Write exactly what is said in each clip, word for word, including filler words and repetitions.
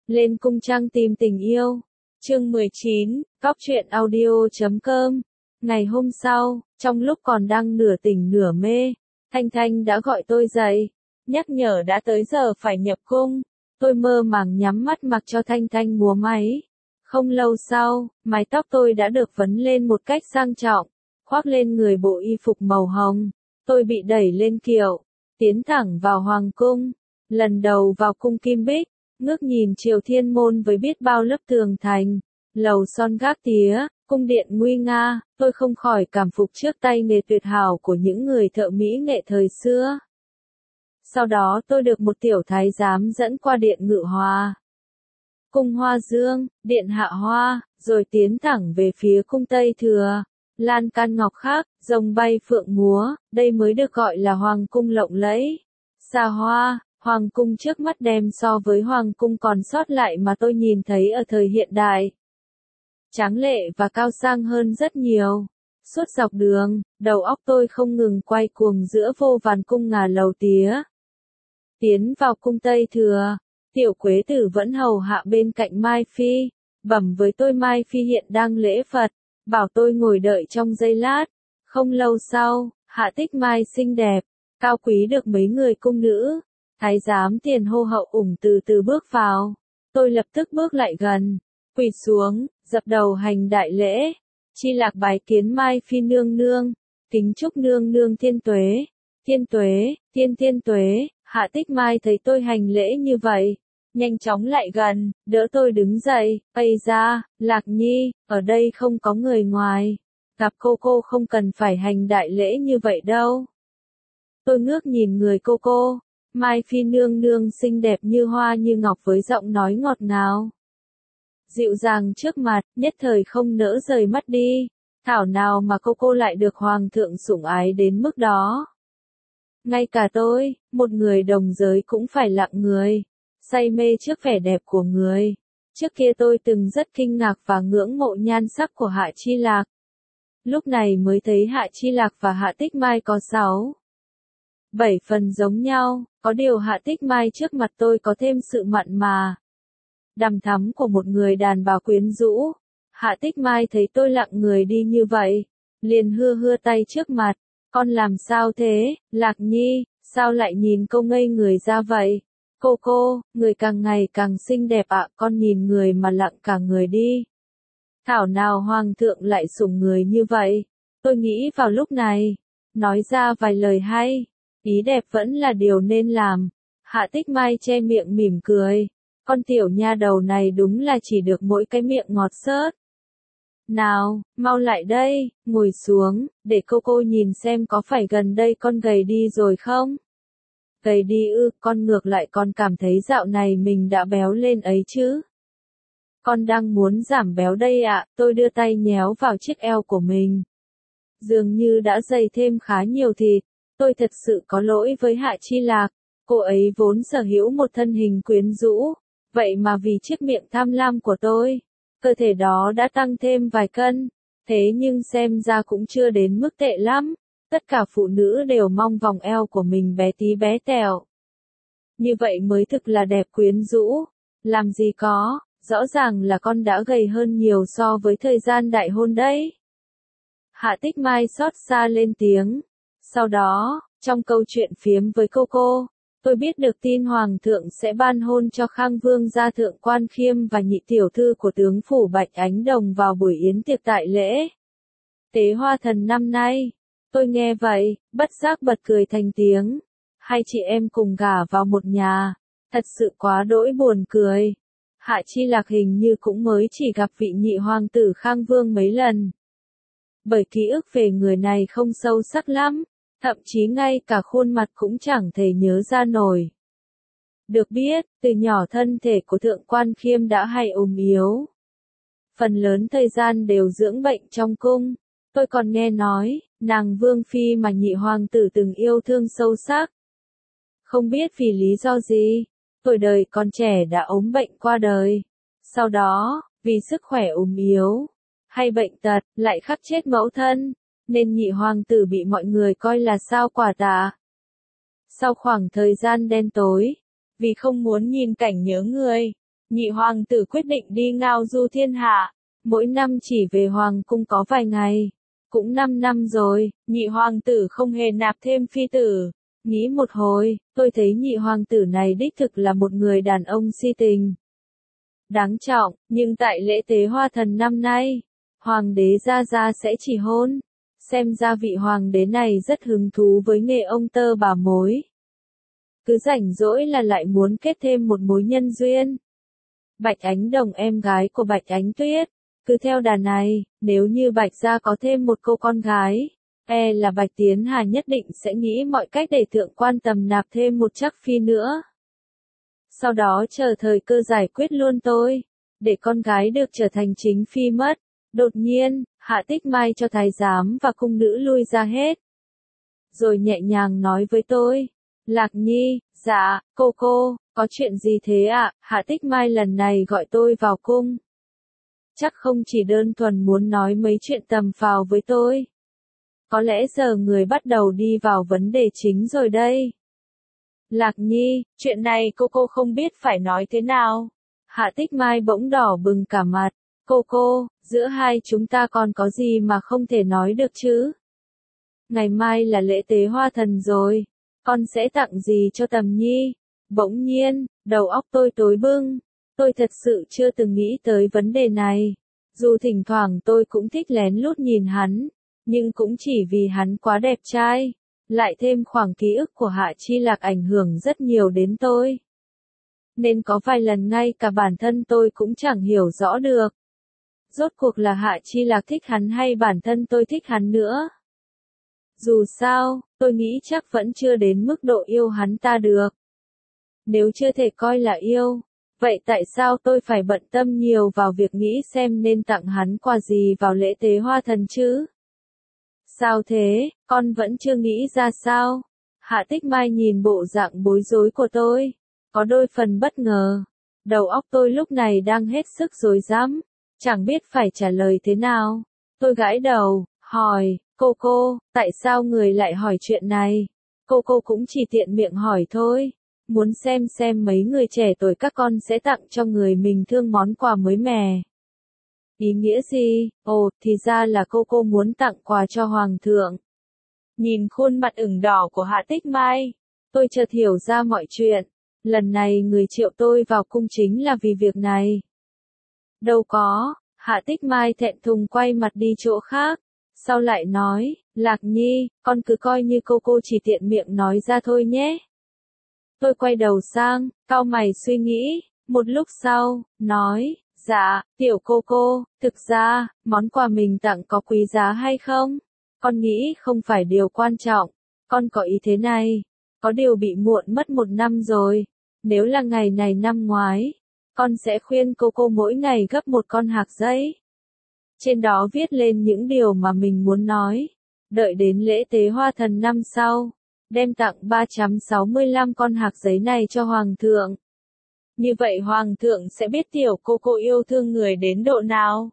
Lên cung trăng tìm tình yêu. Chương mười chín, Cóc truyện audio chấm com. Ngày hôm sau, trong lúc còn đang nửa tỉnh nửa mê, Thanh Thanh đã gọi tôi dậy, nhắc nhở đã tới giờ phải nhập cung. Tôi mơ màng nhắm mắt mặc cho Thanh Thanh múa máy. Không lâu sau, mái tóc tôi đã được vấn lên một cách sang trọng, khoác lên người bộ y phục màu hồng. Tôi bị đẩy lên kiệu, tiến thẳng vào hoàng cung. Lần đầu vào cung Kim Bích, ngước nhìn Triều Thiên Môn với biết bao lớp tường thành, lầu son gác tía, cung điện nguy nga, tôi không khỏi cảm phục trước tay nghề tuyệt hảo của những người thợ mỹ nghệ thời xưa. Sau đó tôi được một tiểu thái giám dẫn qua điện Ngự Hoa, cung Hoa Dương, điện Hạ Hoa, rồi tiến thẳng về phía cung Tây Thừa. Lan can ngọc khắc, rồng bay phượng múa, đây mới được gọi là hoàng cung lộng lẫy, xa hoa. Hoàng cung trước mắt đem so với hoàng cung còn sót lại mà tôi nhìn thấy ở thời hiện đại, tráng lệ và cao sang hơn rất nhiều. Suốt dọc đường, đầu óc tôi không ngừng quay cuồng giữa vô vàn cung ngà lầu tía. Tiến vào cung Tây Thừa, tiểu quế tử vẫn hầu hạ bên cạnh Mai Phi, bẩm với tôi Mai Phi hiện đang lễ Phật, bảo tôi ngồi đợi trong giây lát. Không lâu sau, Hạ Tích Mai xinh đẹp, cao quý được mấy người cung nữ, thái giám tiền hô hậu ủng từ từ bước vào. Tôi lập tức bước lại gần, quỳ xuống, dập đầu hành đại lễ. Chi Lạc bái kiến Mai Phi nương nương, kính chúc nương nương thiên tuế, thiên tuế, thiên thiên tuế. Hạ Tích Mai thấy tôi hành lễ như vậy, nhanh chóng lại gần, đỡ tôi đứng dậy. Ây da, Lạc Nhi, ở đây không có người ngoài, gặp cô cô không cần phải hành đại lễ như vậy đâu. Tôi ngước nhìn người cô cô, Mai Phi nương nương xinh đẹp như hoa như ngọc với giọng nói ngọt ngào, dịu dàng trước mặt, nhất thời không nỡ rời mắt đi. Thảo nào mà cô cô lại được hoàng thượng sủng ái đến mức đó. Ngay cả tôi, một người đồng giới cũng phải lặng người, say mê trước vẻ đẹp của người. Trước kia tôi từng rất kinh ngạc và ngưỡng mộ nhan sắc của Hạ Chi Lạc. Lúc này mới thấy Hạ Chi Lạc và Hạ Tích Mai có sáu, bảy phần giống nhau, có điều Hạ Tích Mai trước mặt tôi có thêm sự mặn mà, đằm thắm của một người đàn bà quyến rũ. Hạ Tích Mai thấy tôi lặng người đi như vậy, liền hưa hưa tay trước mặt. Con làm sao thế, Lạc Nhi, sao lại nhìn cô ngây người ra vậy? Cô cô, người càng ngày càng xinh đẹp ạ, con nhìn người mà lặng cả người đi. Thảo nào hoàng thượng lại sủng người như vậy? Tôi nghĩ vào lúc này, nói ra vài lời hay, ý đẹp vẫn là điều nên làm. Hạ Tích Mai che miệng mỉm cười, con tiểu nha đầu này đúng là chỉ được mỗi cái miệng ngọt xớt. Nào, mau lại đây, ngồi xuống, để cô cô nhìn xem có phải gần đây con gầy đi rồi không? Gầy đi ư, con ngược lại con cảm thấy dạo này mình đã béo lên ấy chứ. Con đang muốn giảm béo đây ạ, tôi đưa tay nhéo vào chiếc eo của mình. Dường như đã dày thêm khá nhiều thịt, tôi thật sự có lỗi với Hạ Chi Lạc, cô ấy vốn sở hữu một thân hình quyến rũ, vậy mà vì chiếc miệng tham lam của tôi, cơ thể đó đã tăng thêm vài cân, thế nhưng xem ra cũng chưa đến mức tệ lắm. Tất cả phụ nữ đều mong vòng eo của mình bé tí bé tẹo. Như vậy mới thực là đẹp quyến rũ. Làm gì có, rõ ràng là con đã gầy hơn nhiều so với thời gian đại hôn đấy. Hạ Tích Mai xót xa lên tiếng. Sau đó, trong câu chuyện phiếm với cô cô, tôi biết được tin hoàng thượng sẽ ban hôn cho Khang Vương gia Thượng Quan Khiêm và nhị tiểu thư của tướng phủ Bạch Ánh Đồng vào buổi yến tiệc tại lễ Tế Hoa Thần năm nay. Tôi nghe vậy, bất giác bật cười thành tiếng. Hai chị em cùng gả vào một nhà, thật sự quá đỗi buồn cười. Hạ Chi Lạc hình như cũng mới chỉ gặp vị nhị hoàng tử Khang Vương mấy lần. Bởi ký ức về người này không sâu sắc lắm, thậm chí ngay cả khuôn mặt cũng chẳng thể nhớ ra nổi. Được biết, từ nhỏ thân thể của Thượng Quan Khiêm đã hay ốm yếu. Phần lớn thời gian đều dưỡng bệnh trong cung. Tôi còn nghe nói, nàng Vương Phi mà nhị hoàng tử từng yêu thương sâu sắc. Không biết vì lý do gì, tuổi đời còn trẻ đã ốm bệnh qua đời. Sau đó, vì sức khỏe ốm yếu, hay bệnh tật, lại khắc chết mẫu thân, nên nhị hoàng tử bị mọi người coi là sao quả tạ. Sau khoảng thời gian đen tối, vì không muốn nhìn cảnh nhớ người, nhị hoàng tử quyết định đi ngao du thiên hạ, mỗi năm chỉ về hoàng cung có vài ngày. Cũng năm năm rồi, nhị hoàng tử không hề nạp thêm phi tử. Nghĩ một hồi, tôi thấy nhị hoàng tử này đích thực là một người đàn ông si tình. Đáng trọng, nhưng tại lễ tế hoa thần năm nay, hoàng đế gia gia sẽ chỉ hôn. Xem ra vị hoàng đế này rất hứng thú với nghề ông tơ bà mối. Cứ rảnh rỗi là lại muốn kết thêm một mối nhân duyên. Bạch Ánh Đồng em gái của Bạch Ánh Tuyết. Cứ theo đà này, nếu như Bạch gia có thêm một cô con gái, e là Bạch Tiến Hà nhất định sẽ nghĩ mọi cách để thượng quan Tầm nạp thêm một chắc phi nữa. Sau đó chờ thời cơ giải quyết luôn tôi, để con gái được trở thành chính phi mất. Đột nhiên, Hạ Tích Mai cho thái giám và cung nữ lui ra hết. Rồi nhẹ nhàng nói với tôi, Lạc Nhi, dạ, cô cô, có chuyện gì thế ạ? À? Hạ Tích Mai lần này gọi tôi vào cung. Chắc không chỉ đơn thuần muốn nói mấy chuyện tầm phào với tôi. Có lẽ giờ người bắt đầu đi vào vấn đề chính rồi đây. Lạc Nhi, chuyện này cô cô không biết phải nói thế nào. Hạ Tích Mai bỗng đỏ bừng cả mặt. Cô cô, giữa hai chúng ta còn có gì mà không thể nói được chứ? Ngày mai là lễ tế hoa thần rồi. Con sẽ tặng gì cho Tầm Nhi? Bỗng nhiên, đầu óc tôi tối bưng. Tôi thật sự chưa từng nghĩ tới vấn đề này. Dù thỉnh thoảng tôi cũng thích lén lút nhìn hắn, nhưng cũng chỉ vì hắn quá đẹp trai. Lại thêm khoảng ký ức của Hạ Chi Lạc ảnh hưởng rất nhiều đến tôi. Nên có vài lần ngay cả bản thân tôi cũng chẳng hiểu rõ được. Rốt cuộc là Hạ Chi Lạc thích hắn hay bản thân tôi thích hắn nữa. Dù sao, tôi nghĩ chắc vẫn chưa đến mức độ yêu hắn ta được. Nếu chưa thể coi là yêu, vậy tại sao tôi phải bận tâm nhiều vào việc nghĩ xem nên tặng hắn quà gì vào lễ tế hoa thần chứ? Sao thế, con vẫn chưa nghĩ ra sao? Hạ Tích Mai nhìn bộ dạng bối rối của tôi, có đôi phần bất ngờ. Đầu óc tôi lúc này đang hết sức rối rắm, chẳng biết phải trả lời thế nào. Tôi gãi đầu, hỏi, cô cô, tại sao người lại hỏi chuyện này? Cô cô cũng chỉ tiện miệng hỏi thôi, muốn xem xem mấy người trẻ tuổi các con sẽ tặng cho người mình thương món quà mới mẻ. Ý nghĩa gì? Ồ, thì ra là cô cô muốn tặng quà cho Hoàng thượng. Nhìn khuôn mặt ửng đỏ của Hạ Tích Mai, tôi chợt hiểu ra mọi chuyện. Lần này người triệu tôi vào cung chính là vì việc này. Đâu có, Hạ Tích Mai thẹn thùng quay mặt đi chỗ khác. Sau lại nói, Lạc Nhi, con cứ coi như cô cô chỉ tiện miệng nói ra thôi nhé. Tôi quay đầu sang, cau mày suy nghĩ, một lúc sau, nói, dạ, tiểu cô cô, thực ra, món quà mình tặng có quý giá hay không? Con nghĩ không phải điều quan trọng, con có ý thế này, có điều bị muộn mất một năm rồi, nếu là ngày này năm ngoái, con sẽ khuyên cô cô mỗi ngày gấp một con hạc giấy. Trên đó viết lên những điều mà mình muốn nói, đợi đến lễ tế hoa thần năm sau, đem tặng ba trăm sáu mươi lăm con hạc giấy này cho Hoàng thượng. Như vậy Hoàng thượng sẽ biết tiểu cô cô yêu thương người đến độ nào.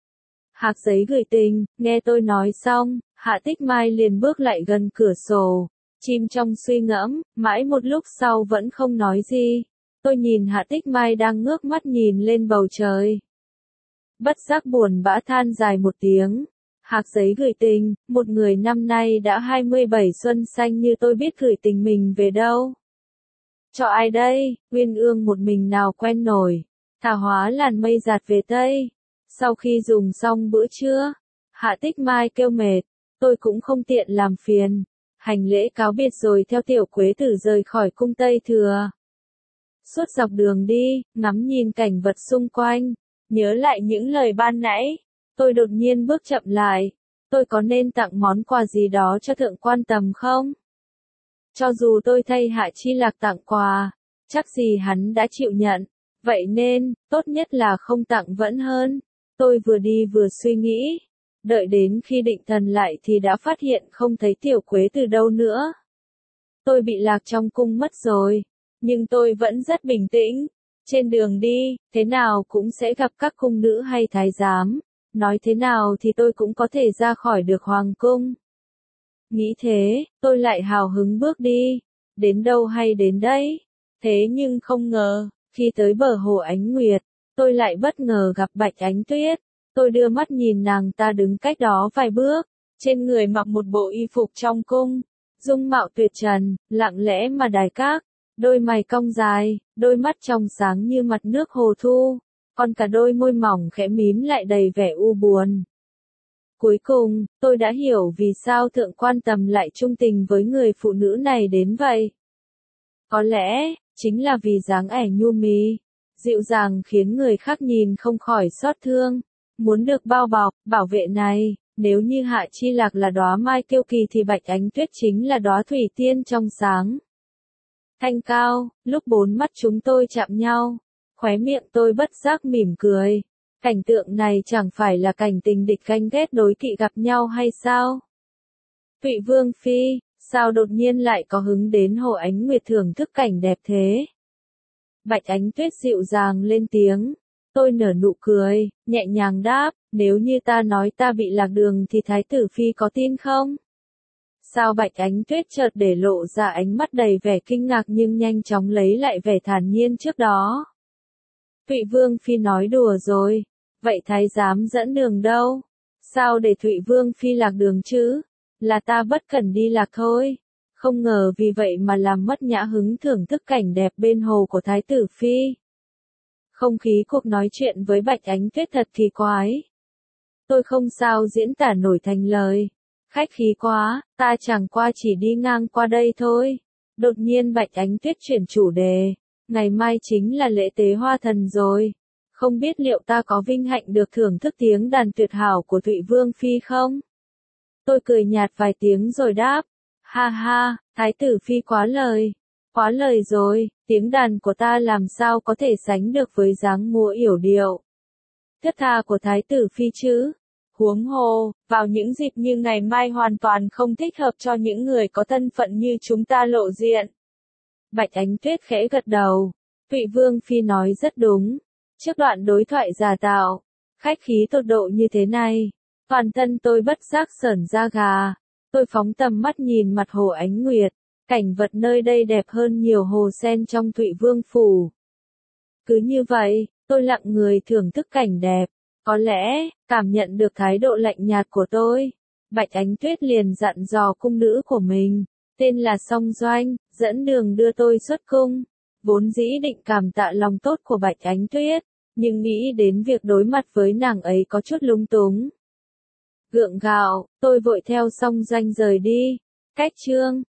Hạc giấy gửi tình, nghe tôi nói xong, Hạ Tích Mai liền bước lại gần cửa sổ, chìm trong suy ngẫm, mãi một lúc sau vẫn không nói gì. Tôi nhìn Hạ Tích Mai đang ngước mắt nhìn lên bầu trời. Bất giác buồn bã than dài một tiếng. Hạc giấy gửi tình, một người năm nay đã hai mươi bảy xuân xanh như tôi biết gửi tình mình về đâu. Cho ai đây, Uyên Ương một mình nào quen nổi, thả hóa làn mây giạt về Tây. Sau khi dùng xong bữa trưa, Hạ Tích Mai kêu mệt, tôi cũng không tiện làm phiền. Hành lễ cáo biệt rồi theo tiểu quế tử rời khỏi cung Tây Thừa. Suốt dọc đường đi, ngắm nhìn cảnh vật xung quanh, nhớ lại những lời ban nãy, tôi đột nhiên bước chậm lại. Tôi có nên tặng món quà gì đó cho thượng quan Tầm không? Cho dù tôi thay Hạ Chi Lạc tặng quà, chắc gì hắn đã chịu nhận, vậy nên, tốt nhất là không tặng vẫn hơn. Tôi vừa đi vừa suy nghĩ, đợi đến khi định thần lại thì đã phát hiện không thấy tiểu quế từ đâu nữa. Tôi bị lạc trong cung mất rồi, nhưng tôi vẫn rất bình tĩnh. Trên đường đi, thế nào cũng sẽ gặp các cung nữ hay thái giám, nói thế nào thì tôi cũng có thể ra khỏi được hoàng cung. Nghĩ thế, tôi lại hào hứng bước đi, đến đâu hay đến đấy. Thế nhưng không ngờ, Khi tới bờ hồ Ánh Nguyệt, tôi lại bất ngờ gặp Bạch Ánh Tuyết. Tôi đưa mắt nhìn nàng ta đứng cách đó vài bước, trên người mặc một bộ y phục trong cung, dung mạo tuyệt trần, lặng lẽ mà đài các, đôi mày cong dài, đôi mắt trong sáng như mặt nước hồ thu, còn cả đôi môi mỏng khẽ mím lại đầy vẻ u buồn. Cuối cùng, tôi đã hiểu vì sao thượng quan Tầm lại trung tình với người phụ nữ này đến vậy. Có lẽ, chính là vì dáng ẻ nhu mì, dịu dàng khiến người khác nhìn không khỏi xót thương, muốn được bao bọc, bảo vệ này. Nếu như Hạ Chi Lạc là đóa mai kiêu kỳ thì Bạch Ánh Tuyết chính là đóa thủy tiên trong sáng. Thanh cao, lúc bốn mắt chúng tôi chạm nhau, khóe miệng tôi bất giác mỉm cười. Cảnh tượng này chẳng phải là cảnh tình địch ganh ghét đối kỵ gặp nhau hay sao? Thụy Vương Phi, sao đột nhiên lại có hứng đến hồ Ánh Nguyệt thưởng thức cảnh đẹp thế? Bạch Ánh Tuyết dịu dàng lên tiếng. Tôi nở nụ cười, nhẹ nhàng đáp, nếu như ta nói ta bị lạc đường thì Thái tử Phi có tin không? Sao Bạch Ánh Tuyết chợt để lộ ra ánh mắt đầy vẻ kinh ngạc nhưng nhanh chóng lấy lại vẻ thản nhiên trước đó. Thụy Vương Phi nói đùa rồi, vậy Thái giám dẫn đường đâu? Sao để Thụy Vương Phi lạc đường chứ? Là ta bất cẩn đi lạc thôi. Không ngờ vì vậy mà làm mất nhã hứng thưởng thức cảnh đẹp bên hồ của Thái tử Phi. Không khí cuộc nói chuyện với Bạch Ánh Tuyết thật kỳ quái. Tôi không sao diễn tả nổi thành lời. Khách khí quá, ta chẳng qua chỉ đi ngang qua đây thôi. Đột nhiên Bạch Ánh Tuyết chuyển chủ đề. Ngày mai chính là lễ tế hoa thần rồi. Không biết liệu ta có vinh hạnh được thưởng thức tiếng đàn tuyệt hảo của Thụy Vương Phi không? Tôi cười nhạt vài tiếng rồi đáp. Ha ha, Thái tử Phi quá lời. Quá lời rồi, tiếng đàn của ta làm sao có thể sánh được với dáng múa yểu điệu thướt tha của Thái tử Phi chứ? Huống hồ, vào những dịp như ngày mai hoàn toàn không thích hợp cho những người có thân phận như chúng ta lộ diện. Bạch Ánh Tuyết khẽ gật đầu. Thụy Vương Phi nói rất đúng. Trước đoạn đối thoại giả tạo, khách khí tột độ như thế này, toàn thân tôi bất giác sởn da gà. Tôi phóng tầm mắt nhìn mặt hồ Ánh Nguyệt. Cảnh vật nơi đây đẹp hơn nhiều hồ sen trong Thụy Vương Phủ. Cứ như vậy, tôi lặng người thưởng thức cảnh đẹp. Có lẽ, cảm nhận được thái độ lạnh nhạt của tôi, Bạch Ánh Tuyết liền dặn dò cung nữ của mình, tên là Song Doanh, dẫn đường đưa tôi xuất cung. Vốn dĩ định cảm tạ lòng tốt của Bạch Ánh Tuyết, nhưng nghĩ đến việc đối mặt với nàng ấy có chút lung túng. Gượng gạo, tôi vội theo Song Doanh rời đi. Cách chương